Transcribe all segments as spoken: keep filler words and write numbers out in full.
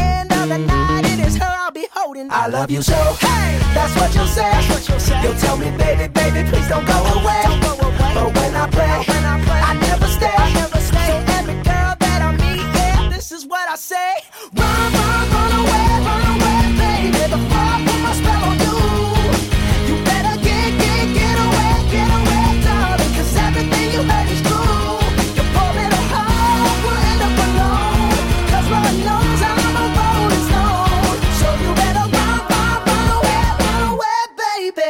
end of the night, it is her I'll be holding. I love you so, Hey, that's what you'll say. that's what you'll say. You'll tell me, baby, baby, please don't go away. Don't go away. But when I play, When I play, I never stay. I never stay. So every girl that I meet, yeah, this is what I say. Run, run, run away, run away, baby, before I put my spell on you. You better get, get, get away, get away, darling, 'cause everything you heard is true. Your poor little heart will end up alone, 'cause Lord knows I'm a rolling stone. So you better run, run, run away, run away, baby.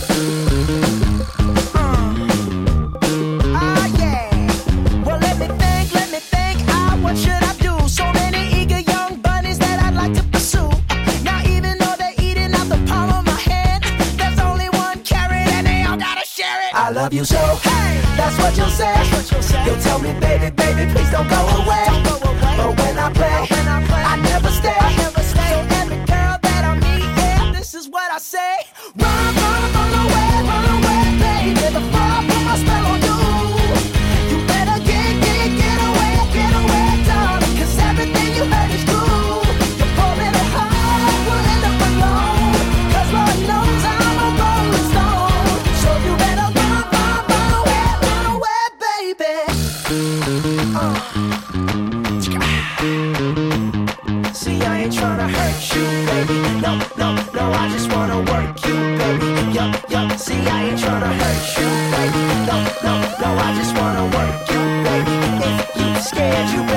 Ah, yeah. Well, let me think, let me think. Ah, what should I do? So many eager young bunnies that I'd like to pursue. Now, even though they're eating out the palm of my hand, there's only one carrot and they all gotta share it. I love you so, Hey, that's what you'll say. that's what you'll say. You'll tell me, baby, baby, please don't go away. Don't go away. But when I play, When I play, I never stay. I never stay. So every girl that I meet, yeah, this is what I say. Run, run, run away, run away, baby, before I put my spell on you. You better get, get, get away, get away, darling, 'cause everything you heard is true. Your poor little heart will end up alone, 'cause Lord knows I'm a rolling stone. So you better run, run, run away, run away, baby. Uh. See, I ain't tryna hurt you, baby. No, no, no, I just wanna work you, baby. Yup, yup. See, I ain't tryna hurt you, baby. No, no, no, I just wanna work you, baby. If you scared, you